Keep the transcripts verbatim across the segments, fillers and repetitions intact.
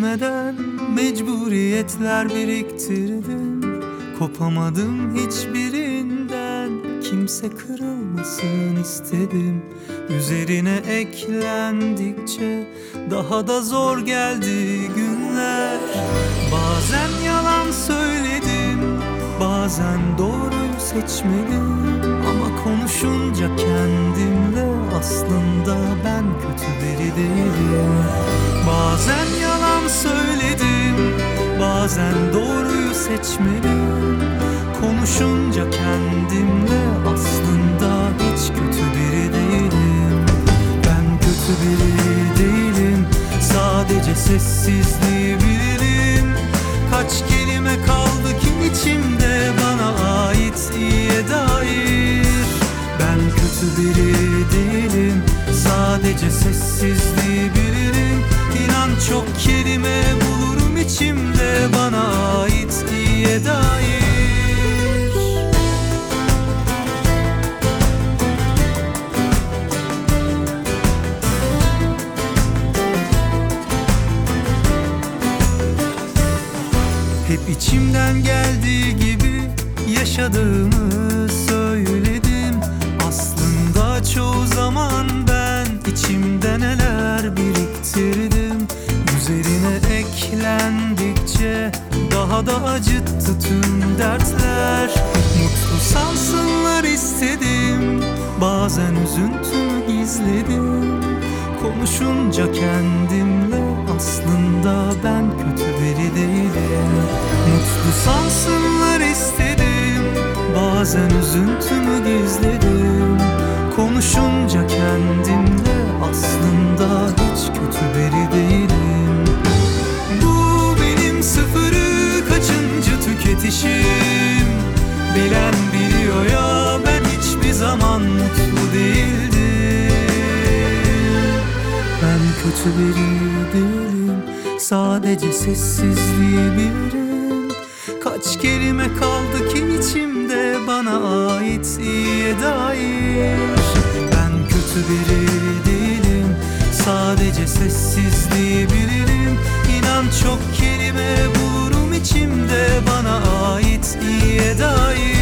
Yetmeden mecburiyetler biriktirdim. Kopamadım hiçbirinden, kimse kırılmasın istedim. Üzerine eklendikçe daha da zor geldi günler. Bazen yalan söyledim, bazen doğruyu seçmedim. Ama konuşunca kendimle aslında ben kötü biri değilim. Bazen yalan söyledim, bazen doğruyu seçmedim. Konuşunca kendimle aslında hiç kötü biri değilim. Ben kötü biri değilim, sadece sessizliği bilirim. Kaç kelime kaldı ki içimde bana ait iyiye dair. Ben kötü biri değilim, sadece sessizliği bilirim. İnan çok kelime bulurum içimde bana ait iyiye dair. Hep içimden geldiği gibi yaşadığımı söyledim. Aslında çoğu zaman ben içimde neler biriktirdim. Üzerine eklendikçe daha da acıttı tüm dertler. Mutlu sansınlar istedim, bazen üzüntümü gizledim. Konuşunca kendimle aslında ben kötü biri değilim. Mutlu sansınlar istedim, bazen üzüntümü gizledim. Konuşunca kendimle aslında hiç kötü biri değilim. Bu benim sıfırı kaçıncı tüketişim. Bilen biliyor ya, ben hiçbir zaman mutlu değildim. Ben kötü biri değilim, sadece sessizliği bilirim. Kaç kelime kaldı ki içimde bana ait iyiye dair. Ben kötü biri değilim, sadece sessizliği bilirim. İnan çok kelime bulurum içimde bana ait iyiye dair.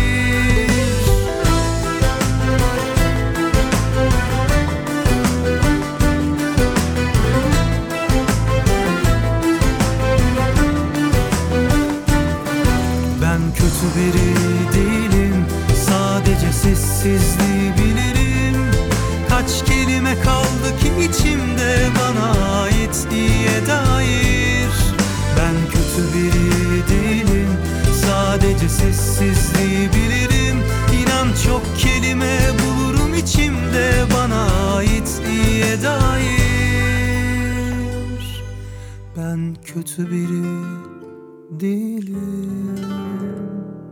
Ben kötü biri değilim, sadece sessizliği bilirim. Kaç kelime kaldı ki içimde bana ait iyiye dair. Ben kötü biri değilim, sadece sessizliği bilirim. İnan çok kelime bulurum içimde bana ait iyiye dair. Ben kötü biri değilim.